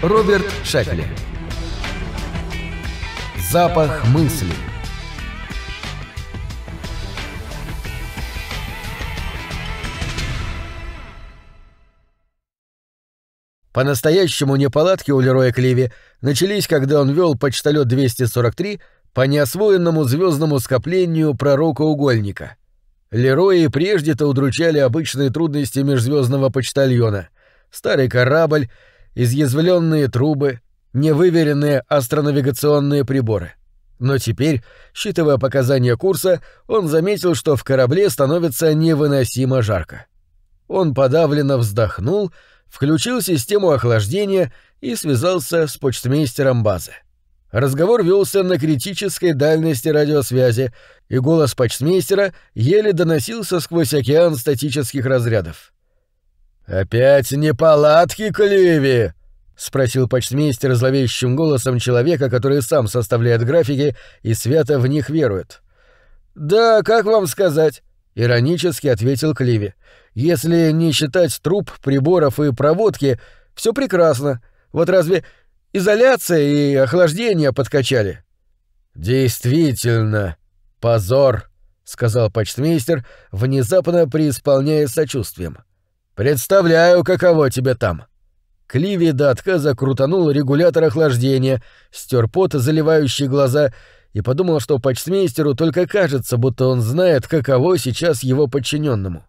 Роберт Шекли. Запах мысли. По-настоящему неполадки у Лероя Кливи начались, когда он вел почталет 243 по неосвоенному звездному скоплению пророка-угольника. Лероя и прежде-то удручали обычные трудности межзвездного почтальона: старый корабль, изъязвленные трубы, невыверенные астронавигационные приборы. Но теперь, считывая показания курса, он заметил, что в корабле становится невыносимо жарко. Он подавленно вздохнул, включил систему охлаждения и связался с почтмейстером базы. Разговор велся на критической дальности радиосвязи, и голос почтмейстера еле доносился сквозь океан статических разрядов. «Опять неполадки, Кливи?» — спросил почтмейстер зловещим голосом человека, который сам составляет графики и свято в них верует. «Да, как вам сказать?» — иронически ответил Кливи. «Если не считать труб, приборов и проводки, все прекрасно. Вот разве изоляция и охлаждение подкачали?» «Действительно, позор», — сказал почтмейстер, внезапно преисполняясь сочувствием. «Представляю, каково тебе там». Кливи до отказа крутанул регулятор охлаждения, стер пот, заливающий глаза, и подумал, что почтмейстеру только кажется, будто он знает, каково сейчас его подчиненному.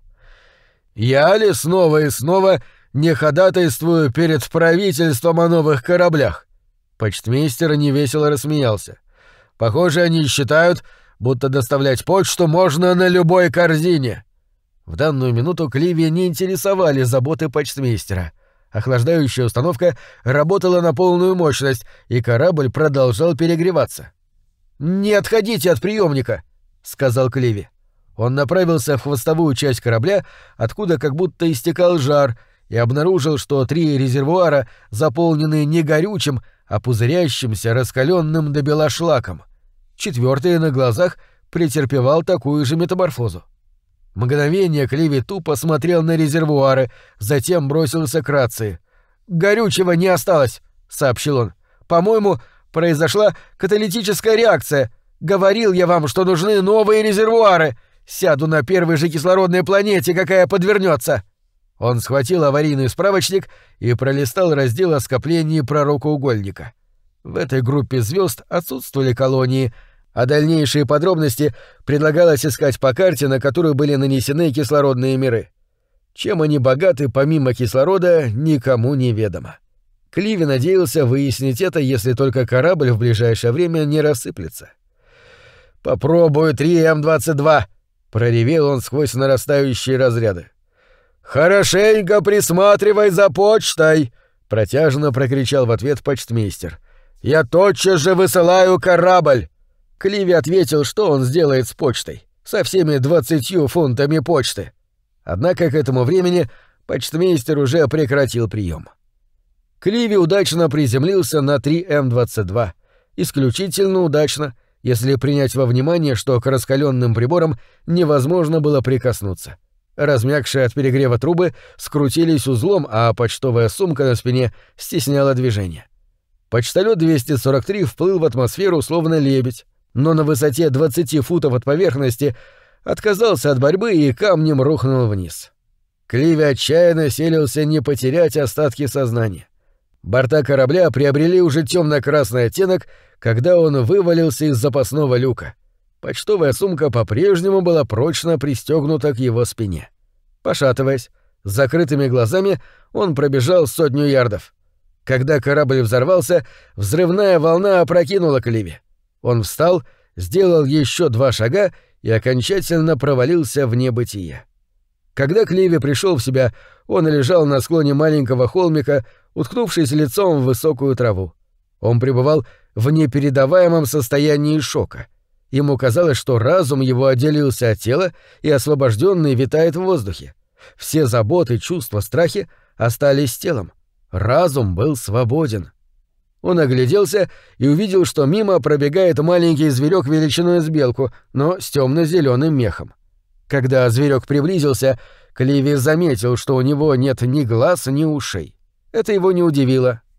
«Я ли снова и снова не ходатайствую перед правительством о новых кораблях?» Почтмейстер невесело рассмеялся. «Похоже, они считают, будто доставлять почту можно на любой корзине». В данную минуту Кливи не интересовали заботы почтмейстера. Охлаждающая установка работала на полную мощность, и корабль продолжал перегреваться. «Не отходите от приемника», — сказал Кливи. Он направился в хвостовую часть корабля, откуда как будто истекал жар, и обнаружил, что 3 резервуара заполнены не горючим, а пузырящимся, раскаленным до бела шлаком. 4-й на глазах претерпевал такую же метаморфозу. Мгновение Кливи тупо смотрел на резервуары, затем бросился к рации. «Горючего не осталось», — сообщил он. «По-моему, произошла каталитическая реакция. Говорил я вам, что нужны новые резервуары. Сяду на первой же кислородной планете, какая подвернется». Он схватил аварийный справочник и пролистал раздел о скоплении пророка-угольника. В этой группе звезд отсутствовали колонии, а дальнейшие подробности предлагалось искать по карте, на которую были нанесены кислородные миры. Чем они богаты помимо кислорода, никому не ведомо. Кливи надеялся выяснить это, если только корабль в ближайшее время не рассыплется. «Попробую 3М-22», — проревел он сквозь нарастающие разряды. «Хорошенько присматривай за почтой», — протяжно прокричал в ответ почтмейстер. «Я тотчас же высылаю корабль». Кливи ответил, что он сделает с почтой, со всеми 20 фунтами почты. Однако к этому времени почтмейстер уже прекратил прием. Кливи удачно приземлился на 3М-22. Исключительно удачно, если принять во внимание, что к раскаленным приборам невозможно было прикоснуться. Размягшие от перегрева трубы скрутились узлом, а почтовая сумка на спине стесняла движение. Почталет 243 вплыл в атмосферу словно лебедь, но на высоте 20 футов от поверхности отказался от борьбы и камнем рухнул вниз. Кливи отчаянно селился не потерять остатки сознания. Борта корабля приобрели уже темно-красный оттенок, когда он вывалился из запасного люка. Почтовая сумка по-прежнему была прочно пристегнута к его спине. Пошатываясь, с закрытыми глазами он пробежал 100 ярдов. Когда корабль взорвался, взрывная волна опрокинула Кливи. Он встал, сделал еще 2 шага и окончательно провалился в небытие. Когда Кливи пришел в себя, он лежал на склоне маленького холмика, уткнувшись лицом в высокую траву. Он пребывал в непередаваемом состоянии шока. Ему казалось, что разум его отделился от тела и освобожденный витает в воздухе. Все заботы, чувства, страхи остались с телом. Разум был свободен. Он огляделся и увидел, что мимо пробегает маленький зверек величиной с белку, но с темно-зеленым мехом. Когда зверек приблизился, Кливи заметил, что у него нет ни глаз, ни ушей. Это его не удивило,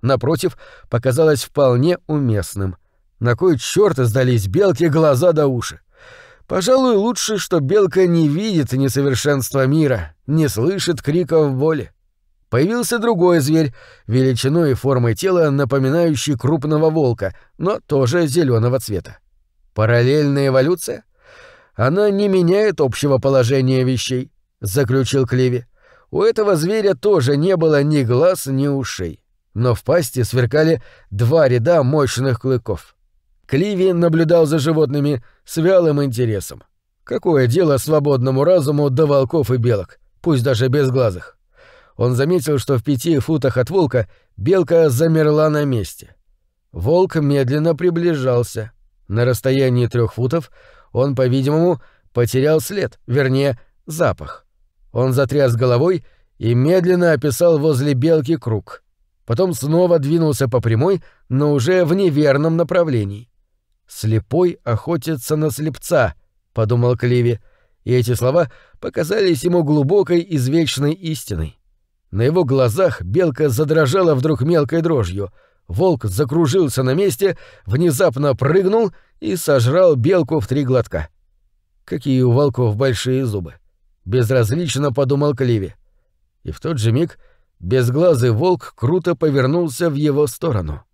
напротив, показалось вполне уместным. На кой чёрт сдались белке глаза да уши? Пожалуй, лучше, что белка не видит несовершенства мира, не слышит криков боли. Появился другой зверь, величиной и формой тела напоминающий крупного волка, но тоже зелёного цвета. Параллельная эволюция? Она не меняет общего положения вещей, заключил Кливи. У этого зверя тоже не было ни глаз, ни ушей, но в пасти сверкали 2 ряда мощных клыков. Кливи наблюдал за животными с вялым интересом. Какое дело свободному разуму до волков и белок, пусть даже безглазых? Он заметил, что в 5 футах от волка белка замерла на месте. Волк медленно приближался. На расстоянии 3 футов он, по-видимому, потерял след, вернее, запах. Он затряс головой и медленно описал возле белки круг. Потом снова двинулся по прямой, но уже в неверном направлении. «Слепой охотится на слепца», — подумал Кливи, и эти слова показались ему глубокой извечной истиной. На его глазах белка задрожала вдруг мелкой дрожью. Волк закружился на месте, внезапно прыгнул и сожрал белку в 3 глотка. Какие у волков большие зубы! Безразлично подумал Кливи. И в тот же миг безглазый волк круто повернулся в его сторону.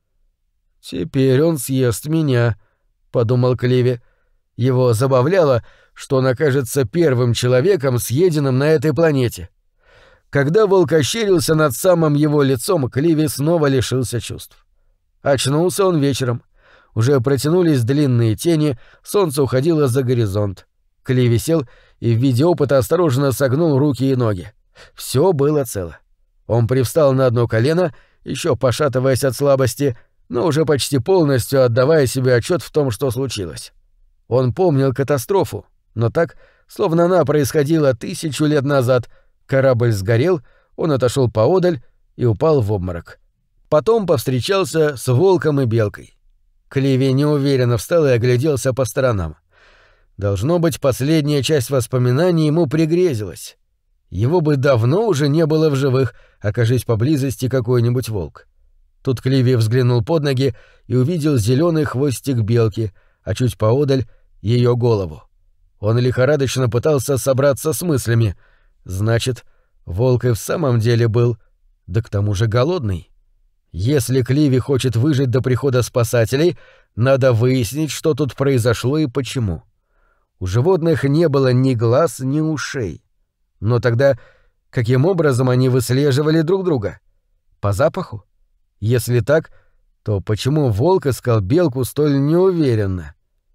«Теперь он съест меня», — подумал Кливи. Его забавляло, что он окажется первым человеком, съеденным на этой планете. Когда волк ощерился над самым его лицом, Кливи снова лишился чувств. Очнулся он вечером. Уже протянулись длинные тени, солнце уходило за горизонт. Кливи сел и в виде опыта осторожно согнул руки и ноги. Все было цело. Он привстал на одно колено, еще пошатываясь от слабости, но уже почти полностью отдавая себе отчет в том, что случилось. Он помнил катастрофу, но так, словно она происходила 1000 лет назад. Корабль сгорел, он отошел поодаль и упал в обморок. Потом повстречался с волком и белкой. Кливи неуверенно встал и огляделся по сторонам. Должно быть, последняя часть воспоминаний ему пригрезилась. Его бы давно уже не было в живых, окажись поблизости какой-нибудь волк. Тут Кливи взглянул под ноги и увидел зеленый хвостик белки, а чуть поодаль — ее голову. Он лихорадочно пытался собраться с мыслями. Значит, волк и в самом деле был, да к тому же голодный. Если Кливи хочет выжить до прихода спасателей, надо выяснить, что тут произошло и почему. У животных не было ни глаз, ни ушей. Но тогда каким образом они выслеживали друг друга? По запаху? Если так, то почему волк искал белку столь неуверенно?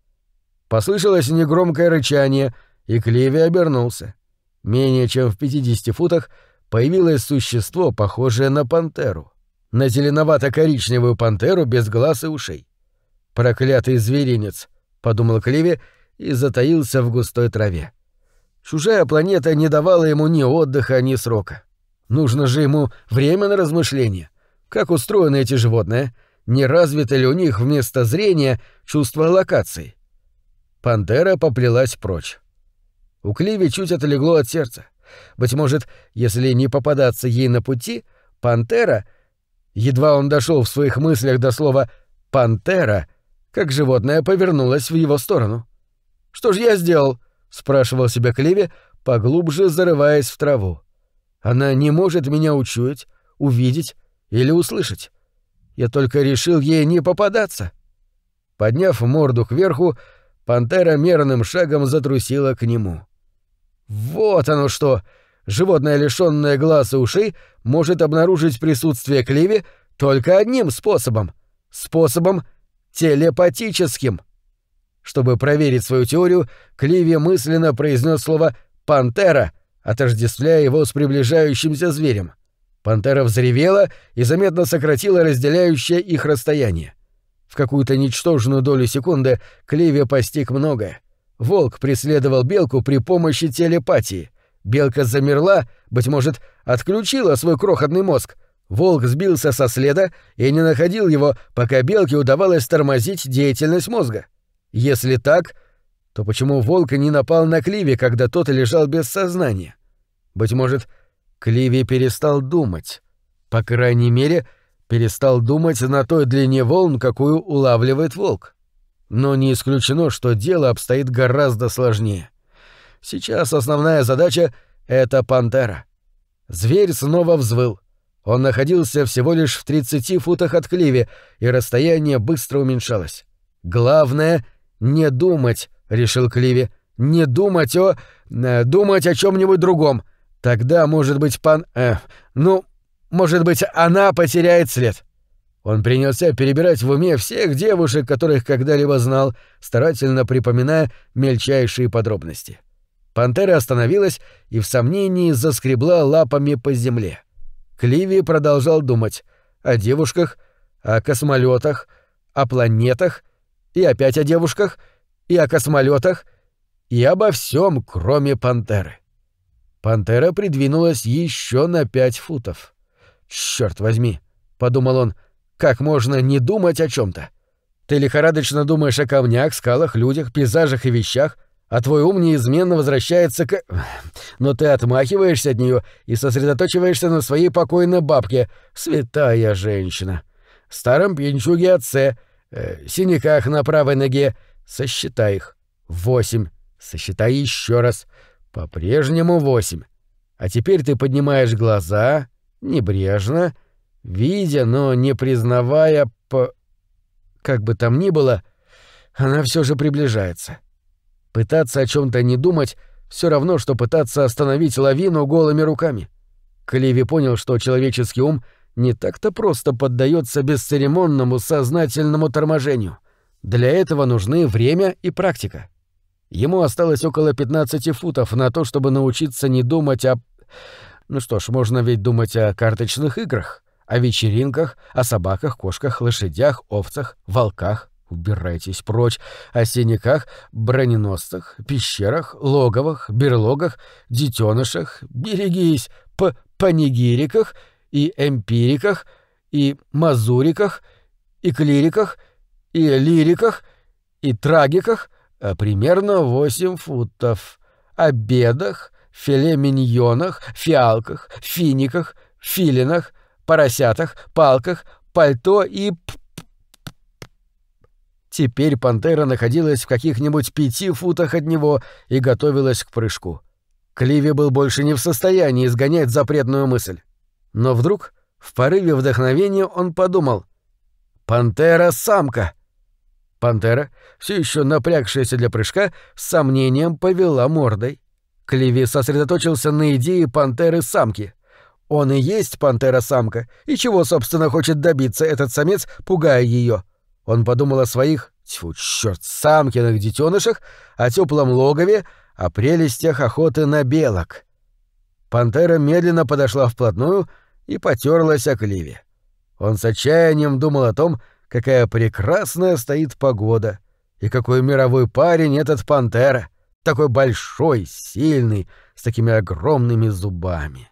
Послышалось негромкое рычание, и Кливи обернулся. Менее чем в 50 футах появилось существо, похожее на пантеру. На зеленовато-коричневую пантеру без глаз и ушей. «Проклятый зверинец», — подумал Кливи и затаился в густой траве. Чужая планета не давала ему ни отдыха, ни срока. Нужно же ему время на размышления. Как устроены эти животные? Не развито ли у них вместо зрения чувство локации? Пантера поплелась прочь. У Кливи чуть отлегло от сердца. Быть может, если не попадаться ей на пути, пантера... Едва он дошел в своих мыслях до слова «пантера», как животное повернулось в его сторону. «Что ж я сделал?» — спрашивал себя Кливи, поглубже зарываясь в траву. «Она не может меня учуять, увидеть или услышать. Я только решил ей не попадаться». Подняв морду кверху, пантера мерным шагом затрусила к нему. «Вот оно что! Животное, лишённое глаз и ушей, может обнаружить присутствие Кливи только одним способом — способом телепатическим». Чтобы проверить свою теорию, Кливи мысленно произнес слово «пантера», отождествляя его с приближающимся зверем. Пантера взревела и заметно сократила разделяющее их расстояние. В какую-то ничтожную долю секунды Кливи постиг многое. Волк преследовал белку при помощи телепатии. Белка замерла, быть может, отключила свой крохотный мозг. Волк сбился со следа и не находил его, пока белке удавалось тормозить деятельность мозга. Если так, то почему волк не напал на Кливи, когда тот лежал без сознания? Быть может, Кливи перестал думать. По крайней мере, перестал думать на той длине волн, какую улавливает волк. Но не исключено, что дело обстоит гораздо сложнее. Сейчас основная задача — это пантера. Зверь снова взвыл. Он находился всего лишь в 30 футах от Кливи, и расстояние быстро уменьшалось. «Главное — не думать», — решил Кливи. «Не думать думать о чем-нибудь другом. Тогда, может быть, может быть, она потеряет след». Он принялся перебирать в уме всех девушек, которых когда-либо знал, старательно припоминая мельчайшие подробности. Пантера остановилась и в сомнении заскребла лапами по земле. Кливи продолжал думать о девушках, о космолетах, о планетах, и опять о девушках, и о космолетах, и обо всем, кроме пантеры. Пантера придвинулась еще на 5 футов. «Черт возьми», — подумал он, — «как можно не думать о чем-то? Ты лихорадочно думаешь о камнях, скалах, людях, пейзажах и вещах, а твой ум неизменно возвращается к... Но ты отмахиваешься от нее и сосредоточиваешься на своей покойной бабке, святая женщина, старом пьянчуге-отце, синяках на правой ноге. Сосчитай их. 8. Сосчитай еще раз. По-прежнему 8. А теперь ты поднимаешь глаза, небрежно, видя, но не признавая Как бы там ни было, она все же приближается. Пытаться о чем-то не думать — все равно, что пытаться остановить лавину голыми руками. Кливи понял, что человеческий ум не так-то просто поддается бесцеремонному сознательному торможению. Для этого нужны время и практика. Ему осталось около 15 футов на то, чтобы научиться не думать о... Ну что ж, можно ведь думать о карточных играх, о вечеринках, о собаках, кошках, лошадях, овцах, волках. Убирайтесь прочь. О синяках, броненосцах, пещерах, логовах, берлогах, детенышах. Берегись. Панигириках и эмпириках и мазуриках и клириках и лириках и трагиках, а примерно 8 футов. О бедах, филе-миньонах, фиалках, финиках, филинах, поросятах, палках, пальто и... Теперь пантера находилась в каких-нибудь 5 футах от него и готовилась к прыжку. Кливи был больше не в состоянии изгонять запретную мысль. Но вдруг, в порыве вдохновения, он подумал: «Пантера-самка!» Пантера, все еще напрягшаяся для прыжка, с сомнением повела мордой. Кливи сосредоточился на идее пантеры-самки. Он и есть пантера-самка, и чего, собственно, хочет добиться этот самец, пугая ее? Он подумал о своих, самкиных детенышах, о теплом логове, о прелестях охоты на белок. Пантера медленно подошла вплотную и потерлась о Кливи. Он с отчаянием думал о том, какая прекрасная стоит погода, и какой мировой парень этот пантера, такой большой, сильный, с такими огромными зубами.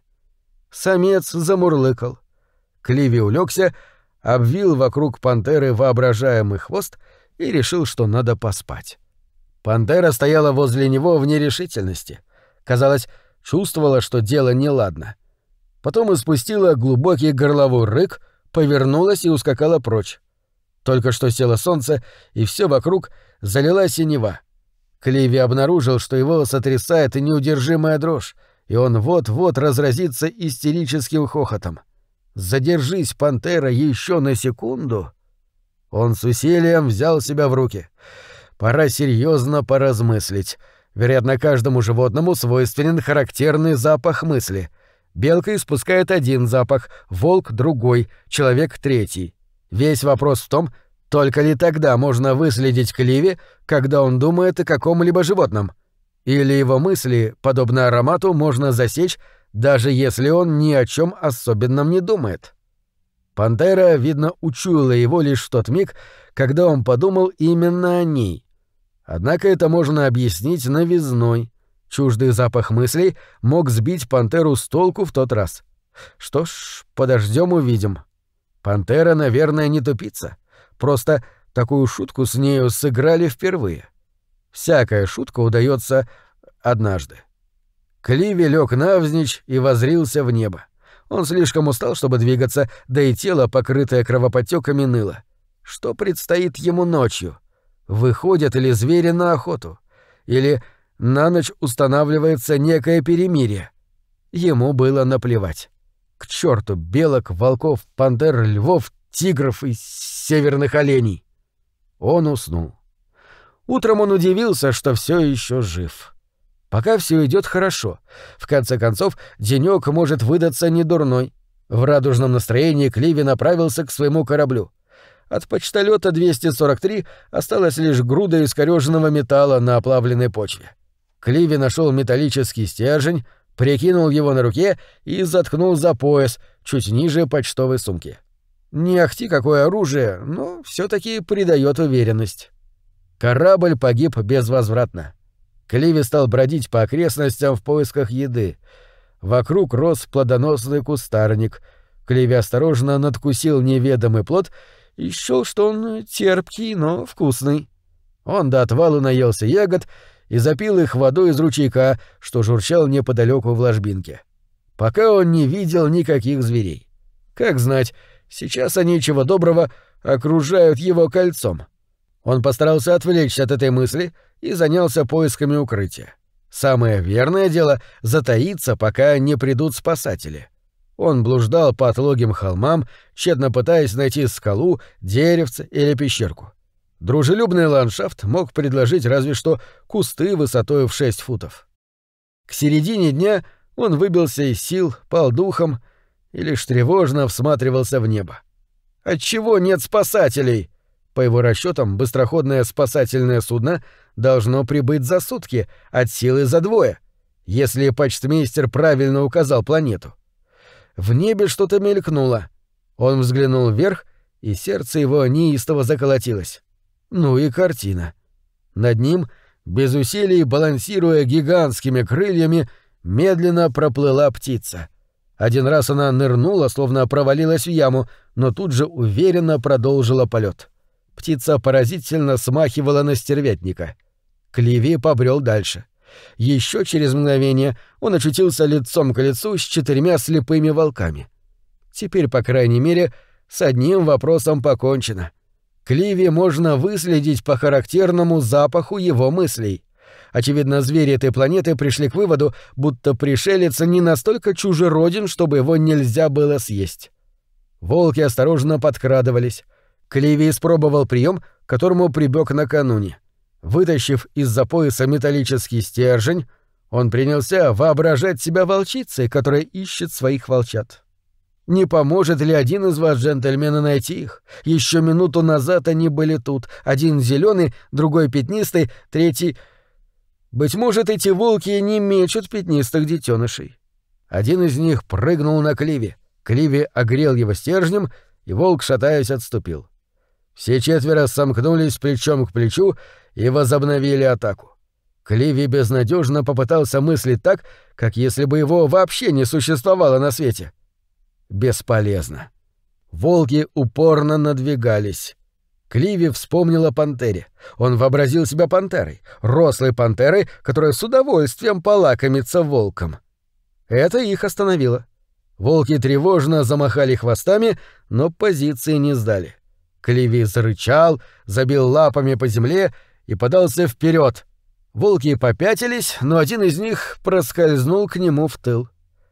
Самец замурлыкал. Кливи улегся, обвил вокруг пантеры воображаемый хвост и решил, что надо поспать. Пантера стояла возле него в нерешительности. Казалось, чувствовала, что дело неладно. Потом испустила глубокий горловой рык, повернулась и ускакала прочь. Только что село солнце, и все вокруг залила синева. Кливи обнаружил, что его сотрясает неудержимая дрожь, и он вот-вот разразится истерическим хохотом. Задержись, пантера, еще на секунду. Он с усилием взял себя в руки. Пора серьезно поразмыслить. Вероятно, каждому животному свойственен характерный запах мысли. Белка испускает один запах, волк — другой, человек — третий. Весь вопрос в том, только ли тогда можно выследить Кливи, когда он думает о каком-либо животном. Или его мысли, подобно аромату, можно засечь, даже если он ни о чем особенном не думает. Пантера, видно, учуяла его лишь в тот миг, когда он подумал именно о ней. Однако это можно объяснить новизной. Чуждый запах мыслей мог сбить пантеру с толку в тот раз. Что ж, подождем, увидим. Пантера, наверное, не тупица. Просто такую шутку с нею сыграли впервые. Всякая шутка удается однажды. Кливи лег навзничь и воззрился в небо. Он слишком устал, чтобы двигаться, да и тело, покрытое кровоподтёками, ныло. Что предстоит ему ночью? Выходят ли звери на охоту? Или на ночь устанавливается некое перемирие? Ему было наплевать. К черту белок, волков, пантер, львов, тигров и северных оленей. Он уснул. Утром он удивился, что все еще жив. Пока все идет хорошо. В конце концов, денек может выдаться недурной. В радужном настроении Кливи направился к своему кораблю. От почтолета 243 осталась лишь груда искорёженного металла на оплавленной почве. Кливи нашел металлический стержень, прикинул его на руке и заткнул за пояс, чуть ниже почтовой сумки. Не ахти какое оружие, но все-таки придает уверенность. Корабль погиб безвозвратно. Кливи стал бродить по окрестностям в поисках еды. Вокруг рос плодоносный кустарник. Кливи осторожно надкусил неведомый плод и счёл, что он терпкий, но вкусный. Он до отвалу наелся ягод и запил их водой из ручейка, что журчал неподалеку в ложбинке. Пока он не видел никаких зверей. Как знать, сейчас они, чего доброго, окружают его кольцом. Он постарался отвлечься от этой мысли и занялся поисками укрытия. Самое верное дело — затаиться, пока не придут спасатели. Он блуждал по отлогим холмам, тщетно пытаясь найти скалу, деревце или пещерку. Дружелюбный ландшафт мог предложить разве что кусты высотой в 6 футов. К середине дня он выбился из сил, пал духом и лишь тревожно всматривался в небо. Отчего нет спасателей? По его расчетам, быстроходное спасательное судно должно прибыть за сутки, от силы за 2, если почтмейстер правильно указал планету. В небе что-то мелькнуло. Он взглянул вверх, и сердце его неистово заколотилось. Ну и картина. Над ним, без усилий балансируя гигантскими крыльями, медленно проплыла птица. Один раз она нырнула, словно провалилась в яму, но тут же уверенно продолжила полет. Птица поразительно смахивала на стервятника. Кливи побрел дальше. Еще через мгновение он очутился лицом к лицу с 4 слепыми волками. Теперь, по крайней мере, с одним вопросом покончено. Кливи можно выследить по характерному запаху его мыслей. Очевидно, звери этой планеты пришли к выводу, будто пришелец не настолько чужероден, чтобы его нельзя было съесть. Волки осторожно подкрадывались. Кливи испробовал прием, к которому прибег накануне. Вытащив из-за пояса металлический стержень, он принялся воображать себя волчицей, которая ищет своих волчат. Не поможет ли один из вас, джентльмены, найти их? Еще минуту назад они были тут. Один зеленый, другой пятнистый, третий... Быть может, эти волки не мечут пятнистых детенышей. Один из них прыгнул на Кливи. Кливи огрел его стержнем, и волк, шатаясь, отступил. Все 4 сомкнулись плечом к плечу и возобновили атаку. Кливи безнадежно попытался мыслить так, как если бы его вообще не существовало на свете. Бесполезно. Волки упорно надвигались. Кливи вспомнил о пантере. Он вообразил себя пантерой, рослой пантерой, которая с удовольствием полакомится волком. Это их остановило. Волки тревожно замахали хвостами, но позиции не сдали. Кливи зарычал, забил лапами по земле и подался вперед. Волки попятились, но один из них проскользнул к нему в тыл.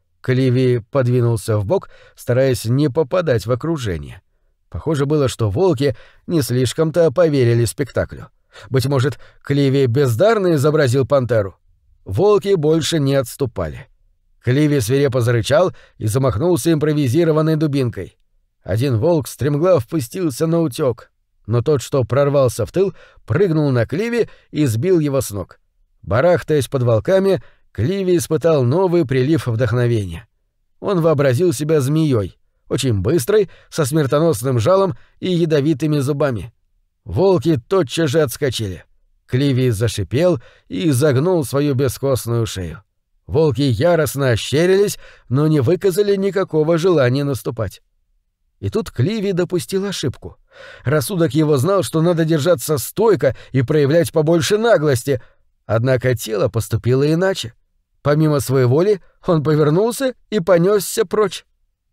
Кливи подвинулся вбок, стараясь не попадать в окружение. Похоже было, что волки не слишком-то поверили спектаклю. Быть может, Кливи бездарно изобразил пантеру. Волки больше не отступали. Кливи свирепо зарычал и замахнулся импровизированной дубинкой. Один волк стремглав пустился на утёк, но тот, что прорвался в тыл, прыгнул на Кливи и сбил его с ног. Барахтаясь под волками, Кливи испытал новый прилив вдохновения. Он вообразил себя змеей, очень быстрой, со смертоносным жалом и ядовитыми зубами. Волки тотчас же отскочили. Кливи зашипел и изогнул свою бескостную шею. Волки яростно ощерились, но не выказали никакого желания наступать. И тут Кливи допустил ошибку. Рассудок его знал, что надо держаться стойко и проявлять побольше наглости, однако тело поступило иначе. Помимо своей воли, он повернулся и понесся прочь.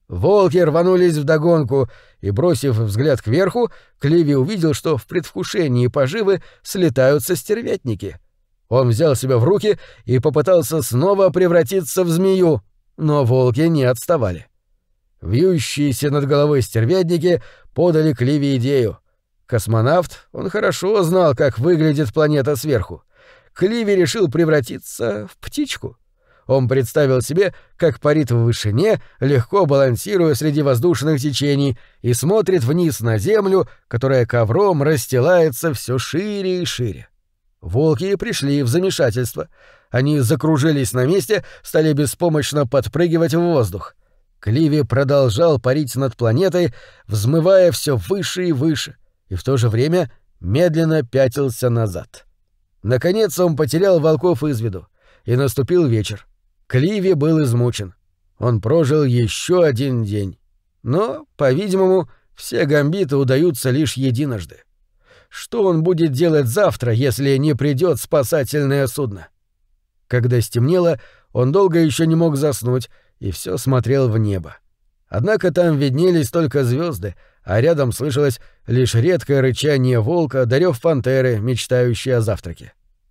Волки рванулись вдогонку, и, бросив взгляд кверху, Кливи увидел, что в предвкушении поживы слетаются стервятники. Он взял себя в руки и попытался снова превратиться в змею, но волки не отставали. Вьющиеся над головой стервятники подали Кливи идею. Космонавт, он хорошо знал, как выглядит планета сверху. Кливи решил превратиться в птичку. Он представил себе, как парит в вышине, легко балансируя среди воздушных течений, и смотрит вниз на Землю, которая ковром расстилается все шире и шире. Волки пришли в замешательство. Они закружились на месте, стали беспомощно подпрыгивать в воздух. Кливи продолжал парить над планетой, взмывая все выше и выше, и в то же время медленно пятился назад. Наконец он потерял волков из виду, и наступил вечер. Кливи был измучен. Он прожил еще один день. Но, по-видимому, все гамбиты удаются лишь единожды. Что он будет делать завтра, если не придет спасательное судно? Когда стемнело, он долго еще не мог заснуть и все смотрел в небо. Однако там виднелись только звезды, а рядом слышалось лишь редкое рычание волка да рёв пантеры, мечтающей о завтраке.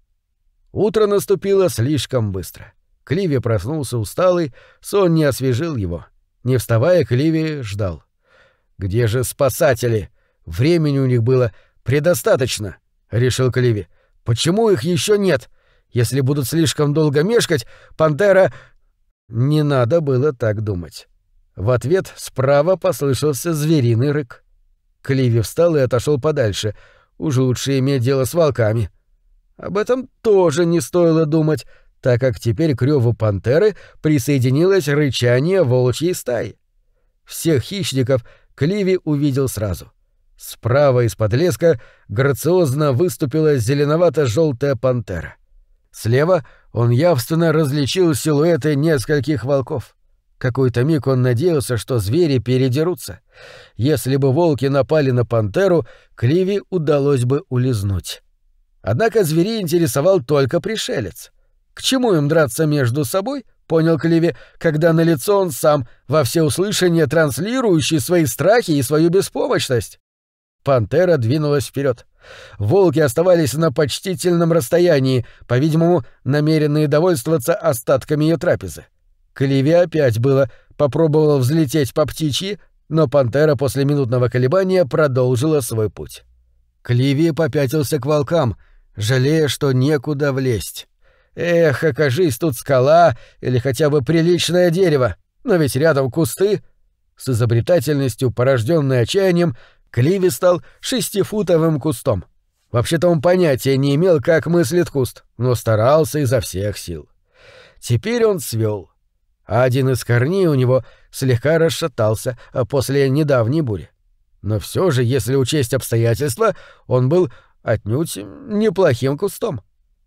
Утро наступило слишком быстро. Кливи проснулся усталый, сон не освежил его. Не вставая, Кливи ждал. «Где же спасатели? Времени у них было предостаточно», — решил Кливи. «Почему их еще нет? Если будут слишком долго мешкать, пантера...» Не надо было так думать. В ответ справа послышался звериный рык. Кливи встал и отошел подальше. Уж лучше иметь дело с волками. Об этом тоже не стоило думать, так как теперь к рёву пантеры присоединилось рычание волчьей стаи. Всех хищников Кливи увидел сразу. Справа из-под леска грациозно выступила зеленовато-желтая пантера. Слева он явственно различил силуэты нескольких волков. Какой-то миг он надеялся, что звери передерутся. Если бы волки напали на пантеру, Кливи удалось бы улизнуть. Однако зверей интересовал только пришелец. К чему им драться между собой, понял Кливи, когда налицо он сам, во всеуслышание транслирующий свои страхи и свою беспомощность. Пантера двинулась вперед. Волки оставались на почтительном расстоянии, по-видимому, намеренные довольствоваться остатками ее трапезы. Кливи опять было попробовал взлететь по птичьи, но пантера после минутного колебания продолжила свой путь. Кливи попятился к волкам, жалея, что некуда влезть. Эх, окажись тут скала или хотя бы приличное дерево, но ведь рядом кусты. С изобретательностью, порожденной отчаянием, Кливи стал 6-футовым кустом. Вообще-то он понятия не имел, как мыслит куст, но старался изо всех сил. Теперь он свёл, а один из корней у него слегка расшатался после недавней бури. Но всё же, если учесть обстоятельства, он был отнюдь неплохим кустом.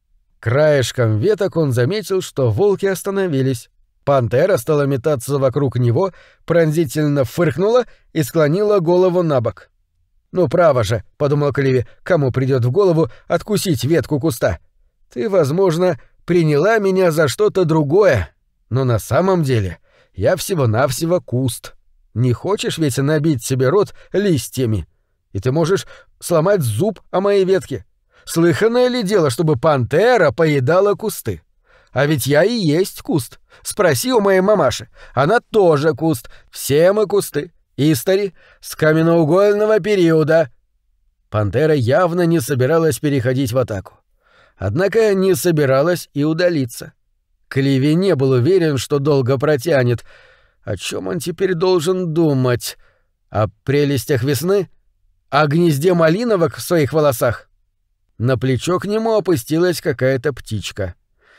Краешком веток он заметил, что волки остановились. Пантера стала метаться вокруг него, пронзительно фыркнула и склонила голову набок. «Ну, право же», — подумал Кливи, — «кому придёт в голову откусить ветку куста? Ты, возможно, приняла меня за что-то другое, но на самом деле я всего-навсего куст. Не хочешь ведь набить себе рот листьями? И ты можешь сломать зуб о моей ветке. Слыханное ли дело, чтобы пантера поедала кусты? А ведь я и есть куст. Спроси у моей мамаши. Она тоже куст. Все мы кусты. Истори, с каменноугольного периода». Пантера явно не собиралась переходить в атаку. Однако не собиралась и удалиться. Кливи не был уверен, что долго протянет. О чем он теперь должен думать? О прелестях весны? О гнезде малиновок в своих волосах? На плечо к нему опустилась какая-то птичка.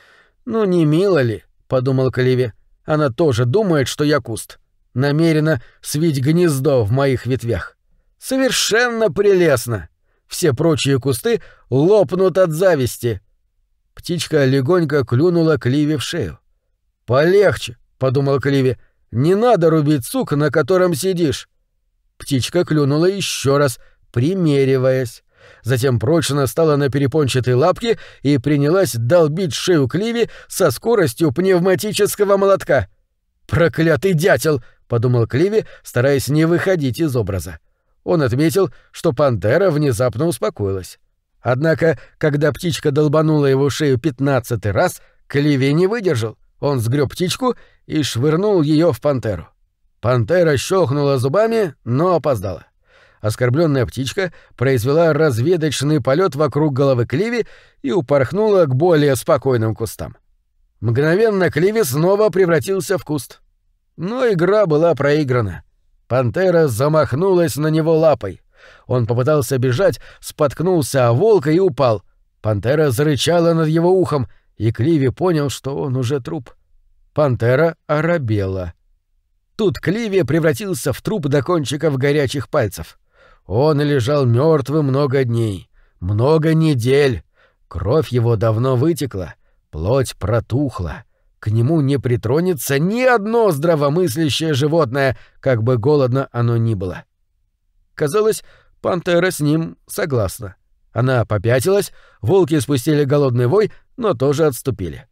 «Ну не мило ли?» — подумал Кливи. «Она тоже думает, что я куст. Намерена свить гнездо в моих ветвях. Совершенно прелестно! Все прочие кусты лопнут от зависти». Птичка легонько клюнула Кливи в шею. «Полегче», — подумал Кливи, — «не надо рубить сук, на котором сидишь». Птичка клюнула еще раз, примериваясь. Затем прочно стала на перепончатой лапке и принялась долбить шею Кливи со скоростью пневматического молотка. «Проклятый дятел!» — подумал Кливи, стараясь не выходить из образа. Он отметил, что пантера внезапно успокоилась. Однако, когда птичка долбанула его шею 15-й раз, Кливи не выдержал. Он сгреб птичку и швырнул ее в пантеру. Пантера щелкнула зубами, но опоздала. Оскорбленная птичка произвела разведочный полет вокруг головы Кливи и упорхнула к более спокойным кустам. Мгновенно Кливи снова превратился в куст. Но игра была проиграна. Пантера замахнулась на него лапой. Он попытался бежать, споткнулся о волка и упал. Пантера зарычала над его ухом, и Кливи понял, что он уже труп. Пантера оробела. Тут Кливи превратился в труп до кончиков горячих пальцев. Он лежал мертвым много дней, много недель. Кровь его давно вытекла, плоть протухла. К нему не притронется ни одно здравомыслящее животное, как бы голодно оно ни было. Казалось, пантера с ним согласна. Она попятилась, волки спустили голодный вой, но тоже отступили.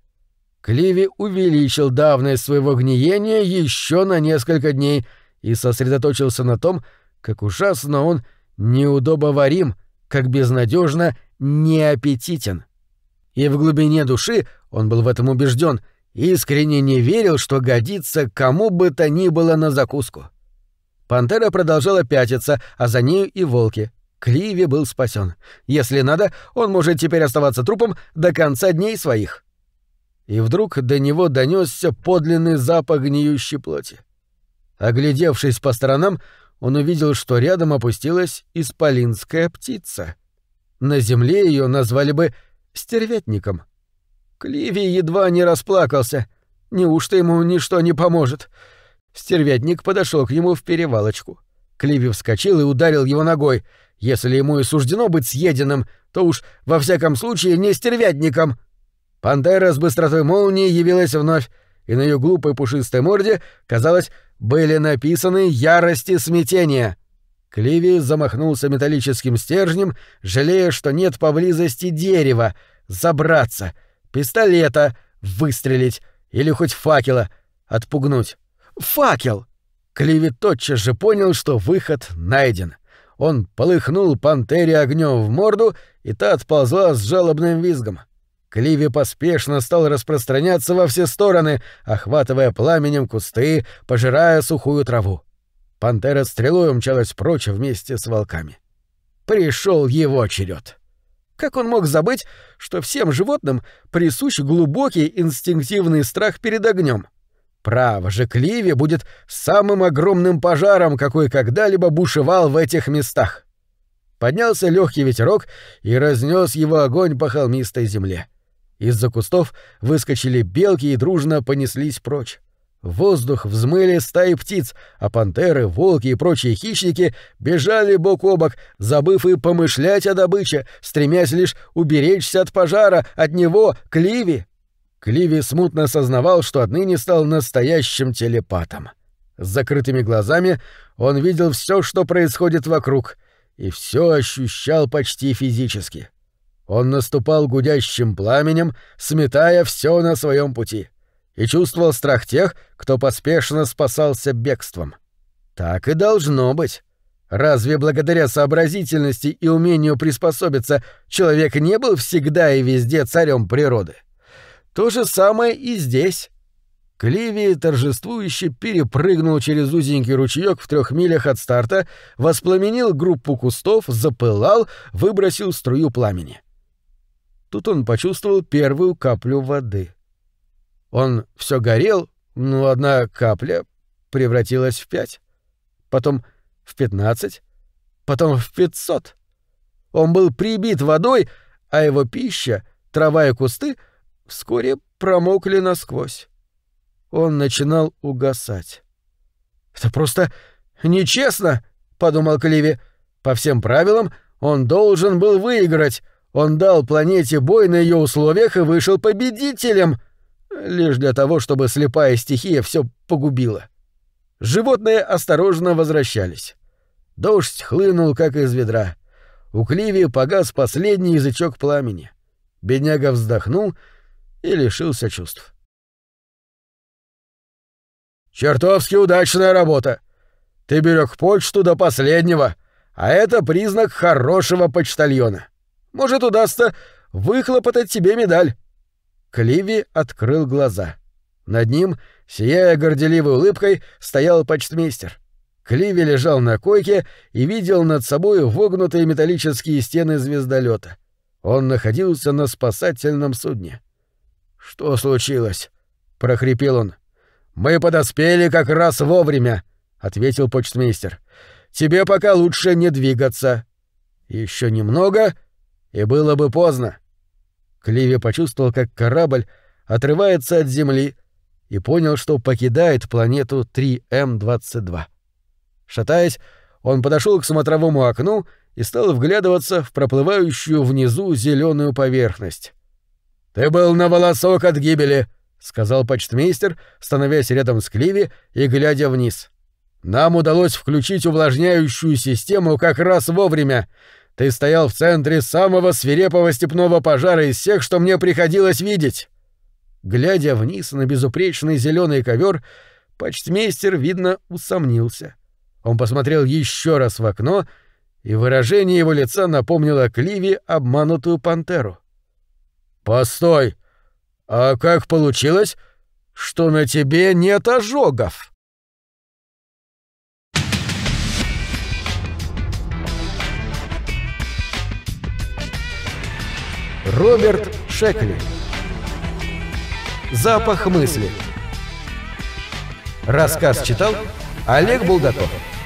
Кливи увеличил давность своего гниения еще на несколько дней и сосредоточился на том, как ужасно он неудобоварим, как безнадежно неаппетитен. И в глубине души, он был в этом убежден, искренне не верил, что годится кому бы то ни было на закуску. Пантера продолжала пятиться, а за нею и волки. Кливи был спасен. Если надо, он может теперь оставаться трупом до конца дней своих. И вдруг до него донесся подлинный запах гниющей плоти. Оглядевшись по сторонам, он увидел, что рядом опустилась исполинская птица. На земле ее назвали бы стервятником. Кливи едва не расплакался. Неужто ему ничто не поможет? Стервятник подошел к нему в перевалочку. Кливи вскочил и ударил его ногой. Если ему и суждено быть съеденным, то уж во всяком случае не стервятником. Пантера с быстротой молнии явилась вновь, и на ее глупой пушистой морде, казалось, были написаны ярость и смятение. Кливи замахнулся металлическим стержнем, жалея, что нет поблизости дерева, забраться, пистолета, выстрелить или хоть факела, отпугнуть. Факел! Кливи тотчас же понял, что выход найден. Он полыхнул пантере огнем в морду, и та отползла с жалобным визгом. Кливи поспешно стал распространяться во все стороны, охватывая пламенем кусты, пожирая сухую траву. Пантера стрелой умчалась прочь вместе с волками. Пришел его черед. Как он мог забыть, что всем животным присущ глубокий инстинктивный страх перед огнем? Право же, Кливи будет самым огромным пожаром, какой когда-либо бушевал в этих местах. Поднялся легкий ветерок и разнес его огонь по холмистой земле. Из-за кустов выскочили белки и дружно понеслись прочь. В воздух взмыли стаи птиц, а пантеры, волки и прочие хищники бежали бок о бок, забыв и помышлять о добыче, стремясь лишь уберечься от пожара, от него, Кливи. Кливи смутно сознавал, что отныне стал настоящим телепатом. С закрытыми глазами он видел все, что происходит вокруг, и все ощущал почти физически. Он наступал гудящим пламенем, сметая все на своем пути, и чувствовал страх тех, кто поспешно спасался бегством. Так и должно быть. Разве благодаря сообразительности и умению приспособиться человек не был всегда и везде царем природы? То же самое и здесь. Кливи торжествующе перепрыгнул через узенький ручеёк в 3 милях от старта, воспламенил группу кустов, запылал, выбросил струю пламени. Тут он почувствовал первую каплю воды. Он все горел, но одна капля превратилась в 5, потом в 15, потом в 500. Он был прибит водой, а его пища, трава и кусты вскоре промокли насквозь. Он начинал угасать. «Это просто нечестно», — подумал Кливи. «По всем правилам он должен был выиграть. Он дал планете бой на ее условиях и вышел победителем, лишь для того, чтобы слепая стихия все погубила». Животные осторожно возвращались. Дождь хлынул, как из ведра. У Кливи погас последний язычок пламени. Бедняга вздохнул и лишился чувств. Чертовски удачная работа. Ты берег почту до последнего, а это признак хорошего почтальона. Может, удастся выхлопотать тебе медаль». Кливи открыл глаза. Над ним, сияя горделивой улыбкой, стоял почтмейстер. Кливи лежал на койке и видел над собой вогнутые металлические стены звездолета. Он находился на спасательном судне. «Что случилось?» — прохрипел он. «Мы подоспели как раз вовремя», — ответил почтмейстер. «Тебе пока лучше не двигаться. Еще немного, и было бы поздно». Кливи почувствовал, как корабль отрывается от Земли, и понял, что покидает планету 3М-22. Шатаясь, он подошел к смотровому окну и стал вглядываться в проплывающую внизу зеленую поверхность. «Ты был на волосок от гибели», — сказал почтмейстер, становясь рядом с Кливи и глядя вниз. «Нам удалось включить увлажняющую систему как раз вовремя. Ты стоял в центре самого свирепого степного пожара из всех, что мне приходилось видеть». Глядя вниз на безупречный зеленый ковер, почтмейстер, видно, усомнился. Он посмотрел еще раз в окно, и выражение его лица напомнило Кливи обманутую пантеру. «Постой! А как получилось, что на тебе нет ожогов?» Роберт Шекли. «Запах мысли». Рассказ читал Олег Булдаков.